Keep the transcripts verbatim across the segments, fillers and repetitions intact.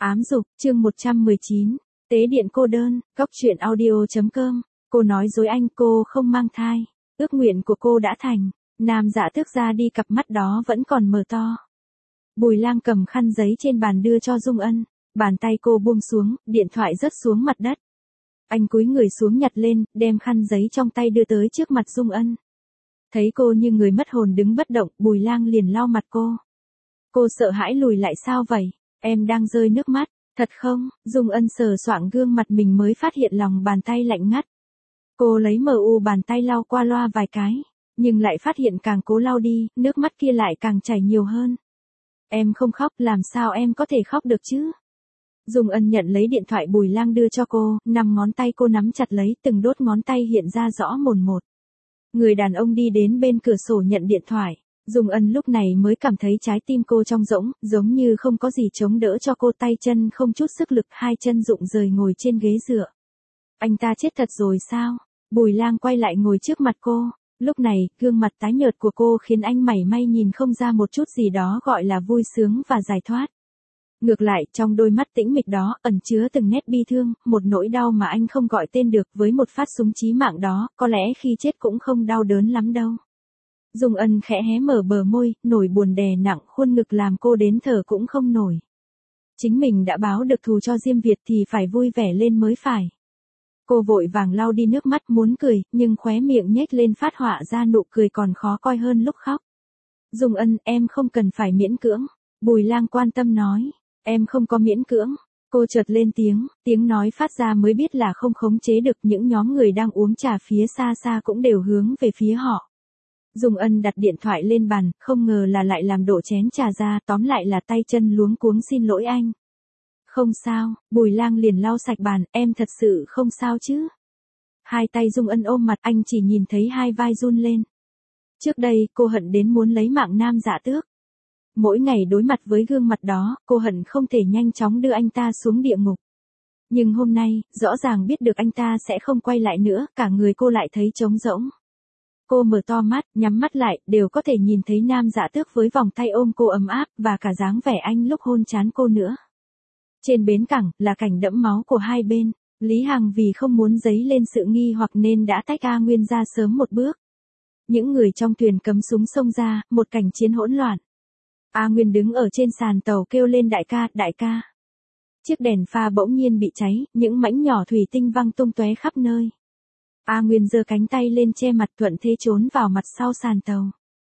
Ám dục, chương một trăm mười chín, tế điện cô đơn, góc truyện audio.com, cô nói dối anh cô không mang thai, ước nguyện của cô đã thành, nam dạ tước ra đi cặp mắt đó vẫn còn mở to. Bùi Lang cầm khăn giấy trên bàn đưa cho Dung Ân, bàn tay cô buông xuống, điện thoại rớt xuống mặt đất. Anh cúi người xuống nhặt lên, đem khăn giấy trong tay đưa tới trước mặt Dung Ân. Thấy cô như người mất hồn đứng bất động, Bùi Lang liền lau mặt cô. Cô sợ hãi lùi lại sao vậy? Em đang rơi nước mắt, thật không? Dung Ân sờ soạng gương mặt mình mới phát hiện lòng bàn tay lạnh ngắt. Cô lấy mờ u bàn tay lau qua loa vài cái, nhưng lại phát hiện càng cố lau đi, nước mắt kia lại càng chảy nhiều hơn. Em không khóc, làm sao em có thể khóc được chứ? Dung Ân nhận lấy điện thoại Bùi Lang đưa cho cô, năm ngón tay cô nắm chặt lấy, từng đốt ngón tay hiện ra rõ mồn một. Người đàn ông đi đến bên cửa sổ nhận điện thoại. Dung Ân lúc này mới cảm thấy trái tim cô trống rỗng, giống như không có gì chống đỡ cho cô, tay chân không chút sức lực, hai chân rụng rời ngồi trên ghế dựa. Anh ta chết thật rồi sao? Bùi Lang quay lại ngồi trước mặt cô. Lúc này, gương mặt tái nhợt của cô khiến anh mảy may nhìn không ra một chút gì đó gọi là vui sướng và giải thoát. Ngược lại, trong đôi mắt tĩnh mịch đó, ẩn chứa từng nét bi thương, một nỗi đau mà anh không gọi tên được. Với một phát súng chí mạng đó, có lẽ khi chết cũng không đau đớn lắm đâu. Dung Ân khẽ hé mở bờ môi, nỗi buồn đè nặng khuôn ngực làm cô đến thở cũng không nổi. Chính mình đã báo được thù cho Diêm Việt thì phải vui vẻ lên mới phải. Cô vội vàng lau đi nước mắt muốn cười, nhưng khóe miệng nhếch lên phát họa ra nụ cười còn khó coi hơn lúc khóc. Dung Ân, em không cần phải miễn cưỡng. Bùi Lang quan tâm nói, em không có miễn cưỡng. Cô chợt lên tiếng, tiếng nói phát ra mới biết là không khống chế được, những nhóm người đang uống trà phía xa xa cũng đều hướng về phía họ. Dung Ân đặt điện thoại lên bàn, không ngờ là lại làm đổ chén trà ra, tóm lại là tay chân luống cuống, xin lỗi anh. Không sao, Bùi Lang liền lau sạch bàn, em thật sự không sao chứ. Hai tay Dung Ân ôm mặt, anh chỉ nhìn thấy hai vai run lên. Trước đây, cô hận đến muốn lấy mạng nam dạ tước. Mỗi ngày đối mặt với gương mặt đó, cô hận không thể nhanh chóng đưa anh ta xuống địa ngục. Nhưng hôm nay, rõ ràng biết được anh ta sẽ không quay lại nữa, cả người cô lại thấy trống rỗng. Cô mở to mắt, nhắm mắt lại, đều có thể nhìn thấy nam dạ tước với vòng tay ôm cô ấm áp, và cả dáng vẻ anh lúc hôn trán cô nữa. Trên bến cảng, là cảnh đẫm máu của hai bên. Lý Hằng vì không muốn dấy lên sự nghi hoặc nên đã tách A Nguyên ra sớm một bước. Những người trong thuyền cấm súng xông ra, một cảnh chiến hỗn loạn. A Nguyên đứng ở trên sàn tàu kêu lên đại ca, đại ca. Chiếc đèn pha bỗng nhiên bị cháy, những mảnh nhỏ thủy tinh văng tung tóe khắp nơi. A Nguyên giơ cánh tay lên che mặt, thuận thế trốn vào mặt sau sàn tàu.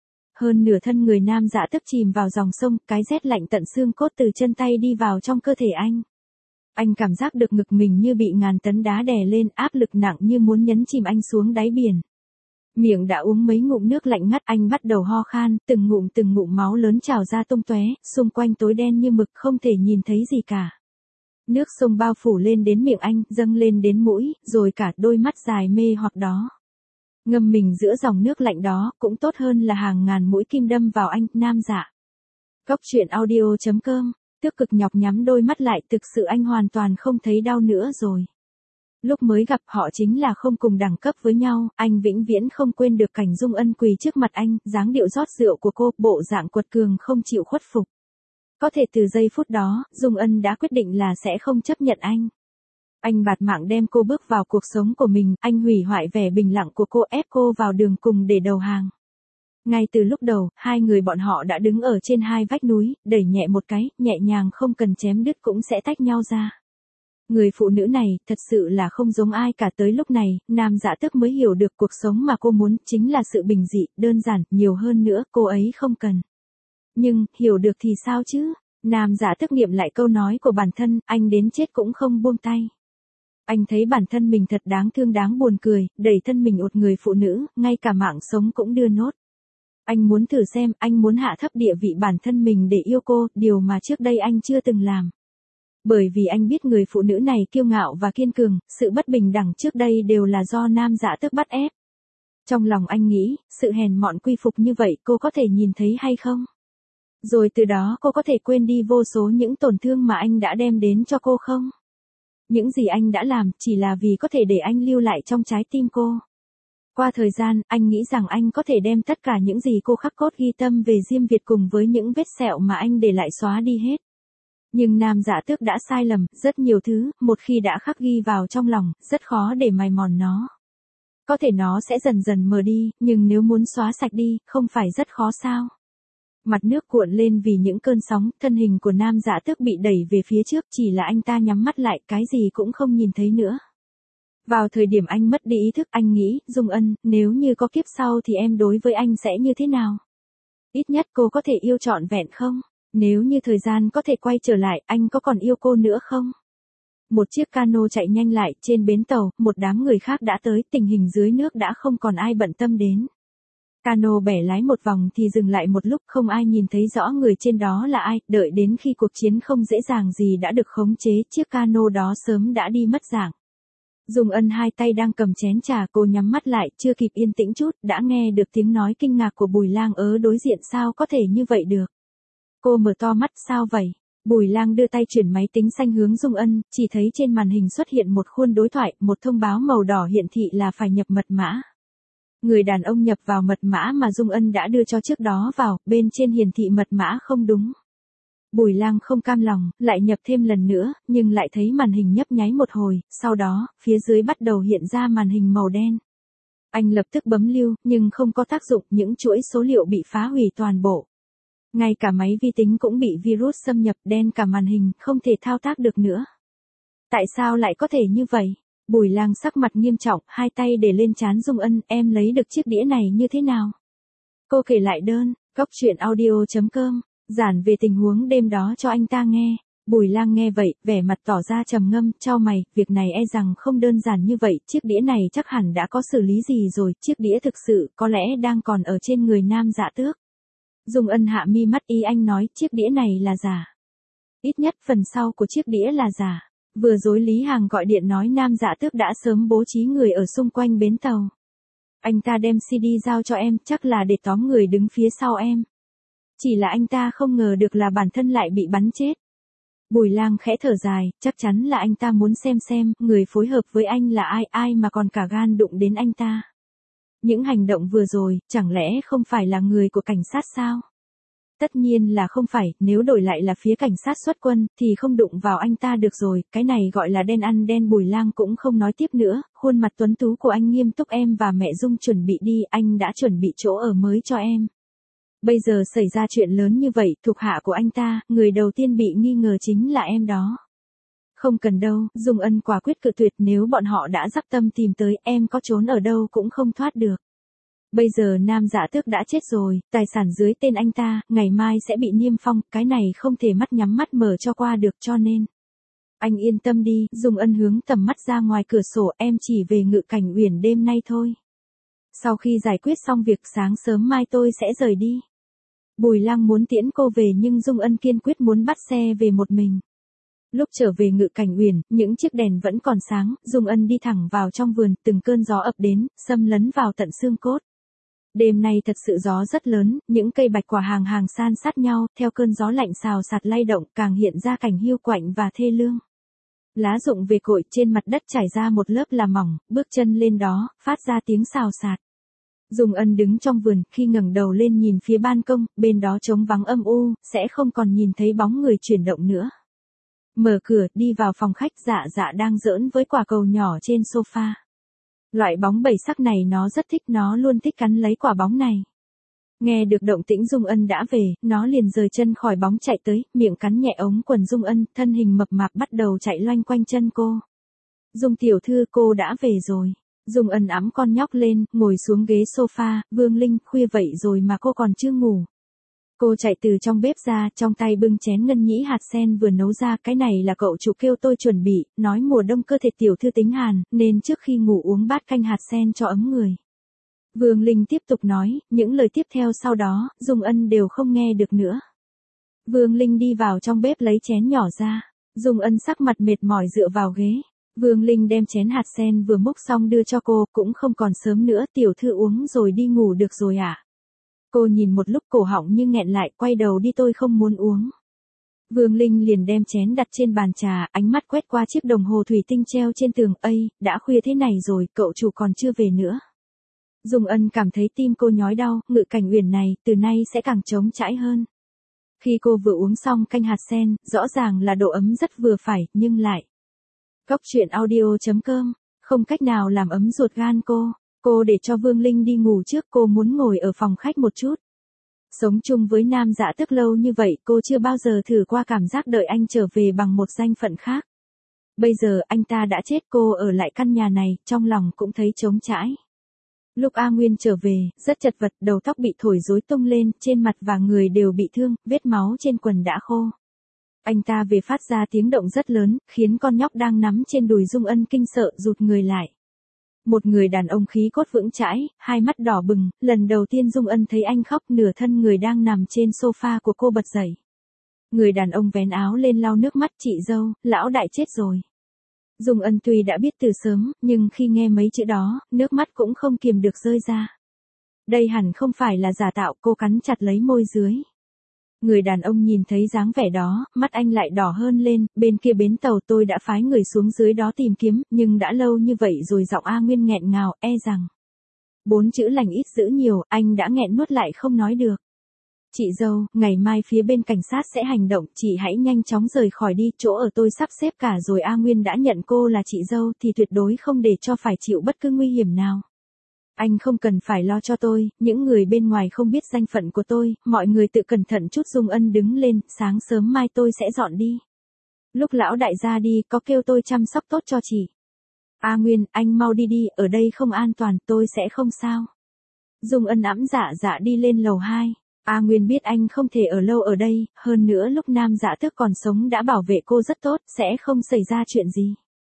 Hơn nửa thân người nam dạ tước chìm vào dòng sông, cái rét lạnh tận xương cốt từ chân tay đi vào trong cơ thể anh. Anh cảm giác được ngực mình như bị ngàn tấn đá đè lên, áp lực nặng như muốn nhấn chìm anh xuống đáy biển. Miệng đã uống mấy ngụm nước lạnh ngắt, anh bắt đầu ho khan, từng ngụm từng ngụm máu lớn trào ra tung tóe, xung quanh tối đen như mực, không thể nhìn thấy gì cả. Nước sông bao phủ lên đến miệng anh, dâng lên đến mũi, rồi cả đôi mắt dài mê hoặc đó. Ngâm mình giữa dòng nước lạnh đó, cũng tốt hơn là hàng ngàn mũi kim đâm vào anh, nam dạ. Góc truyện audio.com, Tước cực nhọc nhắm đôi mắt lại, thực sự anh hoàn toàn không thấy đau nữa rồi. Lúc mới gặp họ chính là không cùng đẳng cấp với nhau, anh vĩnh viễn không quên được cảnh Dung Ân quỳ trước mặt anh, dáng điệu rót rượu của cô, bộ dạng quật cường không chịu khuất phục. Có thể từ giây phút đó, Dung Ân đã quyết định là sẽ không chấp nhận anh. Anh bạt mạng đem cô bước vào cuộc sống của mình, anh hủy hoại vẻ bình lặng của cô, ép cô vào đường cùng để đầu hàng. Ngay từ lúc đầu, hai người bọn họ đã đứng ở trên hai vách núi, đẩy nhẹ một cái, nhẹ nhàng không cần chém đứt cũng sẽ tách nhau ra. Người phụ nữ này, thật sự là không giống ai cả. Tới lúc này, nam dạ tước mới hiểu được cuộc sống mà cô muốn, chính là sự bình dị, đơn giản, nhiều hơn nữa, cô ấy không cần. Nhưng, hiểu được thì sao chứ? Nam dạ tước nghiệm lại câu nói của bản thân, anh đến chết cũng không buông tay. Anh thấy bản thân mình thật đáng thương đáng buồn cười, đẩy thân mình ụt người phụ nữ, ngay cả mạng sống cũng đưa nốt. Anh muốn thử xem, anh muốn hạ thấp địa vị bản thân mình để yêu cô, điều mà trước đây anh chưa từng làm. Bởi vì anh biết người phụ nữ này kiêu ngạo và kiên cường, sự bất bình đẳng trước đây đều là do nam dạ tước bắt ép. Trong lòng anh nghĩ, sự hèn mọn quy phục như vậy cô có thể nhìn thấy hay không? Rồi từ đó cô có thể quên đi vô số những tổn thương mà anh đã đem đến cho cô không? Những gì anh đã làm chỉ là vì có thể để anh lưu lại trong trái tim cô. Qua thời gian, anh nghĩ rằng anh có thể đem tất cả những gì cô khắc cốt ghi tâm về Diêm Việt cùng với những vết sẹo mà anh để lại xóa đi hết. Nhưng nam dạ tước đã sai lầm, rất nhiều thứ, một khi đã khắc ghi vào trong lòng, rất khó để mài mòn nó. Có thể nó sẽ dần dần mờ đi, nhưng nếu muốn xóa sạch đi, không phải rất khó sao? Mặt nước cuộn lên vì những cơn sóng, thân hình của nam dạ tước bị đẩy về phía trước, chỉ là anh ta nhắm mắt lại, cái gì cũng không nhìn thấy nữa. Vào thời điểm anh mất đi ý thức, anh nghĩ, Dung Ân, nếu như có kiếp sau thì em đối với anh sẽ như thế nào? Ít nhất cô có thể yêu trọn vẹn không? Nếu như thời gian có thể quay trở lại, anh có còn yêu cô nữa không? Một chiếc cano chạy nhanh lại, trên bến tàu, một đám người khác đã tới, tình hình dưới nước đã không còn ai bận tâm đến. Cano bẻ lái một vòng thì dừng lại một lúc, không ai nhìn thấy rõ người trên đó là ai, đợi đến khi cuộc chiến không dễ dàng gì đã được khống chế, chiếc cano đó sớm đã đi mất dạng. Dung Ân hai tay đang cầm chén trà, cô nhắm mắt lại, chưa kịp yên tĩnh chút, đã nghe được tiếng nói kinh ngạc của Bùi Lang ở đối diện, sao có thể như vậy được. Cô mở to mắt, sao vậy? Bùi Lang đưa tay chuyển máy tính xanh hướng Dung Ân, chỉ thấy trên màn hình xuất hiện một khuôn đối thoại, một thông báo màu đỏ hiển thị là phải nhập mật mã. Người đàn ông nhập vào mật mã mà Dung Ân đã đưa cho trước đó vào, bên trên hiển thị mật mã không đúng. Bùi Lang không cam lòng, lại nhập thêm lần nữa, nhưng lại thấy màn hình nhấp nháy một hồi, sau đó, phía dưới bắt đầu hiện ra màn hình màu đen. Anh lập tức bấm lưu, nhưng không có tác dụng, những chuỗi số liệu bị phá hủy toàn bộ. Ngay cả máy vi tính cũng bị virus xâm nhập, đen cả màn hình, không thể thao tác được nữa. Tại sao lại có thể như vậy? Bùi Lang sắc mặt nghiêm trọng, hai tay để lên trán Dung Ân, em lấy được chiếc đĩa này như thế nào? Cô kể lại đơn, góc truyện audio chấm com, giản về tình huống đêm đó cho anh ta nghe. Bùi Lang nghe vậy, vẻ mặt tỏ ra trầm ngâm, chau mày, việc này e rằng không đơn giản như vậy, chiếc đĩa này chắc hẳn đã có xử lý gì rồi, chiếc đĩa thực sự có lẽ đang còn ở trên người nam dạ tước. Dung Ân hạ mi mắt, ý anh nói chiếc đĩa này là giả. Ít nhất phần sau của chiếc đĩa là giả. Vừa rồi Lý Hằng gọi điện nói nam dạ tước đã sớm bố trí người ở xung quanh bến tàu. Anh ta đem xê đê giao cho em, chắc là để tóm người đứng phía sau em. Chỉ là anh ta không ngờ được là bản thân lại bị bắn chết. Bùi Lang khẽ thở dài, chắc chắn là anh ta muốn xem xem, người phối hợp với anh là ai, ai mà còn cả gan đụng đến anh ta. Những hành động vừa rồi, chẳng lẽ không phải là người của cảnh sát sao? Tất nhiên là không phải, nếu đổi lại là phía cảnh sát xuất quân, thì không đụng vào anh ta được rồi, cái này gọi là đen ăn đen. Bùi Lang cũng không nói tiếp nữa, khuôn mặt tuấn tú của anh nghiêm túc, em và mẹ Dung chuẩn bị đi, anh đã chuẩn bị chỗ ở mới cho em. Bây giờ xảy ra chuyện lớn như vậy, thuộc hạ của anh ta, người đầu tiên bị nghi ngờ chính là em đó. Không cần đâu, Dung Ân quả quyết cự tuyệt, nếu bọn họ đã dắp tâm tìm tới, em có trốn ở đâu cũng không thoát được. Bây giờ nam dạ tước đã chết rồi, tài sản dưới tên anh ta, ngày mai sẽ bị niêm phong, cái này không thể mắt nhắm mắt mở cho qua được, cho nên. Anh yên tâm đi, Dung Ân hướng tầm mắt ra ngoài cửa sổ, em chỉ về Ngự Cảnh Uyển đêm nay thôi. Sau khi giải quyết xong việc sáng sớm mai tôi sẽ rời đi. Bùi Lang muốn tiễn cô về nhưng Dung Ân kiên quyết muốn bắt xe về một mình. Lúc trở về Ngự Cảnh Uyển, những chiếc đèn vẫn còn sáng, Dung Ân đi thẳng vào trong vườn, từng cơn gió ập đến, xâm lấn vào tận xương cốt. Đêm nay thật sự gió rất lớn, những cây bạch quả hàng hàng san sát nhau, theo cơn gió lạnh xào xạc lay động, càng hiện ra cảnh hiu quạnh và thê lương. Lá rụng về cội, trên mặt đất trải ra một lớp là mỏng, bước chân lên đó, phát ra tiếng xào xạc. Dung Ân đứng trong vườn, khi ngẩng đầu lên nhìn phía ban công, bên đó trống vắng âm u, sẽ không còn nhìn thấy bóng người chuyển động nữa. Mở cửa, đi vào phòng khách, Dạ Dạ đang giỡn với quả cầu nhỏ trên sofa. Loại bóng bảy sắc này nó rất thích, nó luôn thích cắn lấy quả bóng này. Nghe được động tĩnh Dung Ân đã về, nó liền rời chân khỏi bóng chạy tới, miệng cắn nhẹ ống quần Dung Ân, thân hình mập mạp bắt đầu chạy loanh quanh chân cô. Dung tiểu thư, cô đã về rồi. Dung Ân ẵm con nhóc lên, ngồi xuống ghế sofa, Vương Linh, khuya vậy rồi mà cô còn chưa ngủ. Cô chạy từ trong bếp ra, trong tay bưng chén ngân nhĩ hạt sen vừa nấu ra, cái này là cậu chủ kêu tôi chuẩn bị, nói mùa đông cơ thể tiểu thư tính hàn, nên trước khi ngủ uống bát canh hạt sen cho ấm người. Vương Linh tiếp tục nói, những lời tiếp theo sau đó, Dung Ân đều không nghe được nữa. Vương Linh đi vào trong bếp lấy chén nhỏ ra, Dung Ân sắc mặt mệt mỏi dựa vào ghế. Vương Linh đem chén hạt sen vừa múc xong đưa cho cô, cũng không còn sớm nữa, tiểu thư uống rồi đi ngủ được rồi ạ. À? Cô nhìn một lúc cổ họng như nghẹn lại, quay đầu đi, tôi không muốn uống. Vương Linh liền đem chén đặt trên bàn trà, ánh mắt quét qua chiếc đồng hồ thủy tinh treo trên tường, ây, đã khuya thế này rồi, cậu chủ còn chưa về nữa. Dung Ân cảm thấy tim cô nhói đau, Ngự Cảnh Uyển này, từ nay sẽ càng trống trải hơn. Khi cô vừa uống xong canh hạt sen, rõ ràng là độ ấm rất vừa phải, nhưng lại. Cóc truyện audio chấm com, không cách nào làm ấm ruột gan cô. Cô để cho Vương Linh đi ngủ trước, cô muốn ngồi ở phòng khách một chút. Sống chung với Nam Dạ Tước lâu như vậy, cô chưa bao giờ thử qua cảm giác đợi anh trở về bằng một danh phận khác. Bây giờ anh ta đã chết, cô ở lại căn nhà này, trong lòng cũng thấy trống trải. Lúc A Nguyên trở về, rất chật vật, đầu tóc bị thổi rối tung lên, trên mặt và người đều bị thương, vết máu trên quần đã khô. Anh ta về phát ra tiếng động rất lớn, khiến con nhóc đang nắm trên đùi Dung Ân kinh sợ rụt người lại. Một người đàn ông khí cốt vững chãi, hai mắt đỏ bừng, lần đầu tiên Dung Ân thấy anh khóc, nửa thân người đang nằm trên sofa của cô bật dậy. Người đàn ông vén áo lên lau nước mắt, chị dâu, lão đại chết rồi. Dung Ân tuy đã biết từ sớm, nhưng khi nghe mấy chữ đó, nước mắt cũng không kiềm được rơi ra. Đây hẳn không phải là giả tạo, cô cắn chặt lấy môi dưới. Người đàn ông nhìn thấy dáng vẻ đó, mắt anh lại đỏ hơn lên, bên kia bến tàu tôi đã phái người xuống dưới đó tìm kiếm, nhưng đã lâu như vậy rồi, giọng A Nguyên nghẹn ngào, e rằng. Bốn chữ lành ít dữ nhiều, anh đã nghẹn nuốt lại không nói được. Chị dâu, ngày mai phía bên cảnh sát sẽ hành động, chị hãy nhanh chóng rời khỏi đi, chỗ ở tôi sắp xếp cả rồi. A Nguyên đã nhận cô là chị dâu thì tuyệt đối không để cho phải chịu bất cứ nguy hiểm nào. Anh không cần phải lo cho tôi, những người bên ngoài không biết danh phận của tôi, mọi người tự cẩn thận chút. Dung Ân đứng lên, sáng sớm mai tôi sẽ dọn đi. Lúc lão đại gia đi, có kêu tôi chăm sóc tốt cho chị. A Nguyên, anh mau đi đi, ở đây không an toàn, tôi sẽ không sao. Dung Ân ẵm dạ dạ đi lên lầu hai. A Nguyên biết anh không thể ở lâu ở đây, hơn nữa lúc Nam Dạ Tước còn sống đã bảo vệ cô rất tốt, sẽ không xảy ra chuyện gì.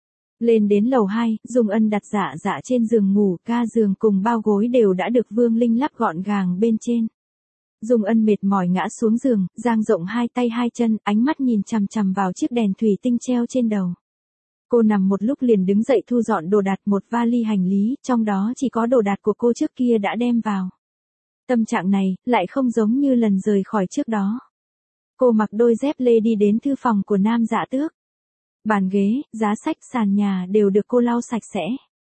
Lên đến lầu hai, Dung Ân đặt dạ dạ trên giường ngủ, ga giường cùng bao gối đều đã được Vương Linh lắp gọn gàng bên trên. Dung Ân mệt mỏi ngã xuống giường, dang rộng hai tay hai chân, ánh mắt nhìn chằm chằm vào chiếc đèn thủy tinh treo trên đầu. Cô nằm một lúc liền đứng dậy thu dọn đồ đạc, một vali hành lý, trong đó chỉ có đồ đạc của cô trước kia đã đem vào. Tâm trạng này, lại không giống như lần rời khỏi trước đó. Cô mặc đôi dép lê đi đến thư phòng của Nam Dạ Tước. Bàn ghế, giá sách, sàn nhà đều được cô lau sạch sẽ.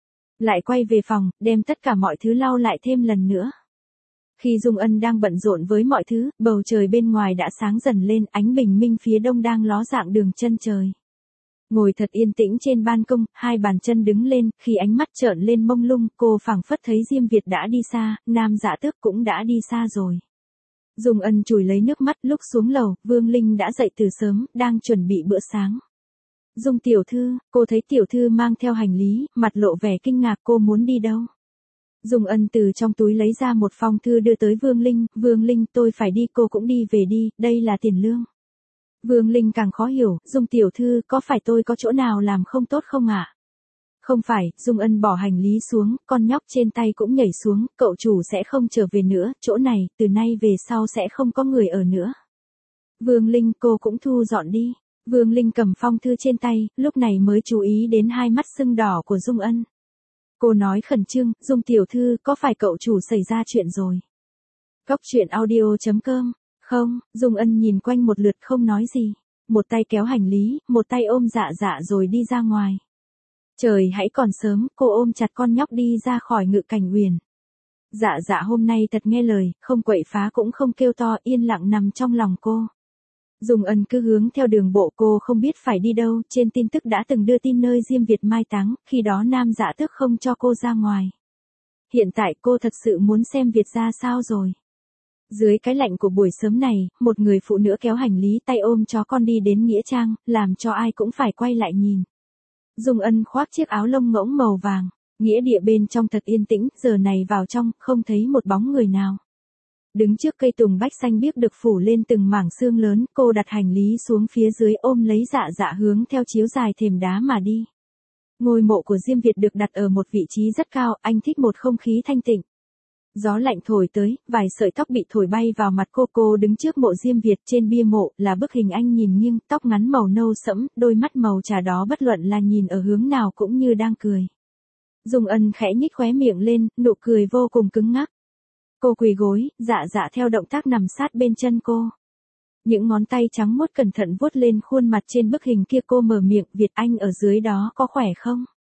Lại quay về phòng, đem tất cả mọi thứ lau lại thêm lần nữa. Khi Dung Ân đang bận rộn với mọi thứ, bầu trời bên ngoài đã sáng dần lên, ánh bình minh phía đông đang ló dạng đường chân trời. Ngồi thật yên tĩnh trên ban công, hai bàn chân đứng lên, khi ánh mắt trợn lên mông lung, cô phảng phất thấy Diêm Việt đã đi xa, Nam Dạ Tước cũng đã đi xa rồi. Dung Ân chùi lấy nước mắt, lúc xuống lầu, Vương Linh đã dậy từ sớm, đang chuẩn bị bữa sáng. Dung tiểu thư, cô thấy tiểu thư mang theo hành lý, mặt lộ vẻ kinh ngạc, cô muốn đi đâu? Dung Ân từ trong túi lấy ra một phong thư đưa tới Vương Linh, Vương Linh, tôi phải đi, cô cũng đi về đi, đây là tiền lương. Vương Linh càng khó hiểu, Dung tiểu thư, có phải tôi có chỗ nào làm không tốt không ạ? À? Không phải, Dung Ân bỏ hành lý xuống, con nhóc trên tay cũng nhảy xuống, cậu chủ sẽ không trở về nữa, chỗ này, từ nay về sau sẽ không có người ở nữa. Vương Linh, cô cũng thu dọn đi. Vương Linh cầm phong thư trên tay, lúc này mới chú ý đến hai mắt sưng đỏ của Dung Ân. Cô nói khẩn trương, Dung tiểu thư, có phải cậu chủ xảy ra chuyện rồi? Cóc truyện audio chấm com. Không, Dung Ân nhìn quanh một lượt không nói gì. Một tay kéo hành lý, một tay ôm dạ dạ rồi đi ra ngoài. Trời hãy còn sớm, cô ôm chặt con nhóc đi ra khỏi Ngự Cảnh Uyển. Dạ dạ hôm nay thật nghe lời, không quậy phá cũng không kêu to, yên lặng nằm trong lòng cô. Dung Ân cứ hướng theo đường bộ, cô không biết phải đi đâu, trên tin tức đã từng đưa tin nơi Diêm Việt mai táng, khi đó Nam Dạ Tước không cho cô ra ngoài. Hiện tại cô thật sự muốn xem Việt ra sao rồi. Dưới cái lạnh của buổi sớm này, một người phụ nữ kéo hành lý tay ôm chó con đi đến Nghĩa Trang, làm cho ai cũng phải quay lại nhìn. Dung Ân khoác chiếc áo lông ngỗng màu vàng, nghĩa địa bên trong thật yên tĩnh, giờ này vào trong, không thấy một bóng người nào. Đứng trước cây tùng bách xanh biếc được phủ lên từng mảng xương lớn, cô đặt hành lý xuống phía dưới ôm lấy dạ dạ hướng theo chiếu dài thềm đá mà đi. Ngôi mộ của Diêm Việt được đặt ở một vị trí rất cao, anh thích một không khí thanh tịnh. Gió lạnh thổi tới, vài sợi tóc bị thổi bay vào mặt cô, cô đứng trước mộ Diêm Việt, trên bia mộ là bức hình anh nhìn nghiêng, tóc ngắn màu nâu sẫm, đôi mắt màu trà đó bất luận là nhìn ở hướng nào cũng như đang cười. Dung Ân khẽ nhích khóe miệng lên, nụ cười vô cùng cứng ngắc. Cô quỳ gối, dạ dạ theo động tác nằm sát bên chân cô. Những ngón tay trắng muốt cẩn thận vuốt lên khuôn mặt trên bức hình kia, cô mở miệng, Việt anh ở dưới đó có khỏe không?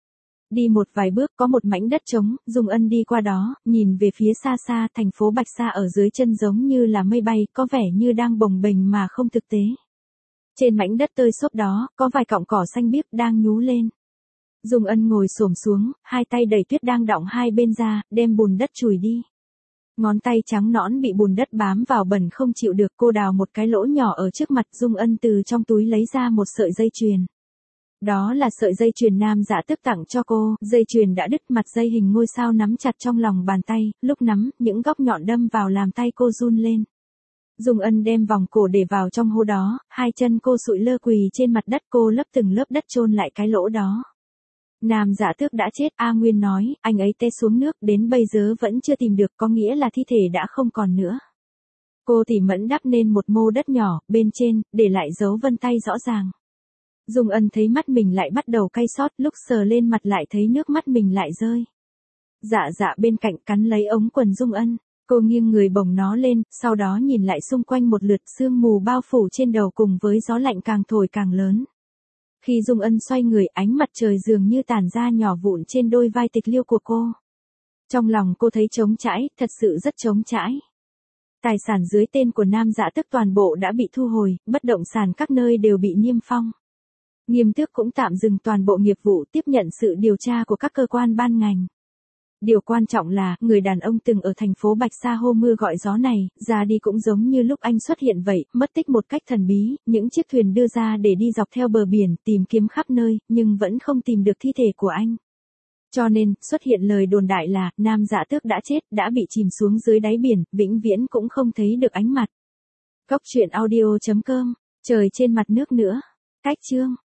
Đi một vài bước có một mảnh đất trống, Dung Ân đi qua đó, nhìn về phía xa xa thành phố Bạch Sa ở dưới chân giống như là mây bay, có vẻ như đang bồng bềnh mà không thực tế. Trên mảnh đất tơi xốp đó, có vài cọng cỏ xanh biếc đang nhú lên. Dung Ân ngồi xổm xuống, hai tay đẩy tuyết đang đọng hai bên ra, đem bùn đất chùi đi. Ngón tay trắng nõn bị bùn đất bám vào bẩn không chịu được, cô đào một cái lỗ nhỏ ở trước mặt. Dung Ân từ trong túi lấy ra một sợi dây chuyền. Đó là sợi dây chuyền Nam Dạ Tước tặng cho cô, dây chuyền đã đứt, mặt dây hình ngôi sao nắm chặt trong lòng bàn tay, lúc nắm, những góc nhọn đâm vào làm tay cô run lên. Dung Ân đem vòng cổ để vào trong hố đó, hai chân cô sụi lơ quỳ trên mặt đất, cô lấp từng lớp đất chôn lại cái lỗ đó. Nam Dạ Tước đã chết, A Nguyên nói, anh ấy té xuống nước, đến bây giờ vẫn chưa tìm được, có nghĩa là thi thể đã không còn nữa. Cô tỉ mẫn đắp nên một mô đất nhỏ, bên trên, để lại dấu vân tay rõ ràng. Dung Ân thấy mắt mình lại bắt đầu cay xót, lúc sờ lên mặt lại thấy nước mắt mình lại rơi. Dạ dạ bên cạnh cắn lấy ống quần Dung Ân, cô nghiêng người bồng nó lên, sau đó nhìn lại xung quanh một lượt, sương mù bao phủ trên đầu cùng với gió lạnh càng thổi càng lớn. Khi Dung Ân xoay người, ánh mặt trời dường như tàn ra nhỏ vụn trên đôi vai tịch liêu của cô. Trong lòng cô thấy trống trải, thật sự rất trống trải. Tài sản dưới tên của Nam Dạ Tước toàn bộ đã bị thu hồi, bất động sản các nơi đều bị niêm phong. Nghiêm tước cũng tạm dừng toàn bộ nghiệp vụ, tiếp nhận sự điều tra của các cơ quan ban ngành. Điều quan trọng là, người đàn ông từng ở thành phố Bạch Sa hô mưa gọi gió này, ra đi cũng giống như lúc anh xuất hiện vậy, mất tích một cách thần bí, những chiếc thuyền đưa ra để đi dọc theo bờ biển, tìm kiếm khắp nơi, nhưng vẫn không tìm được thi thể của anh. Cho nên, xuất hiện lời đồn đại là, Nam Dạ Tước đã chết, đã bị chìm xuống dưới đáy biển, vĩnh viễn cũng không thấy được ánh mặt. Góc truyện audio chấm com, trời trên mặt nước nữa. Cách chương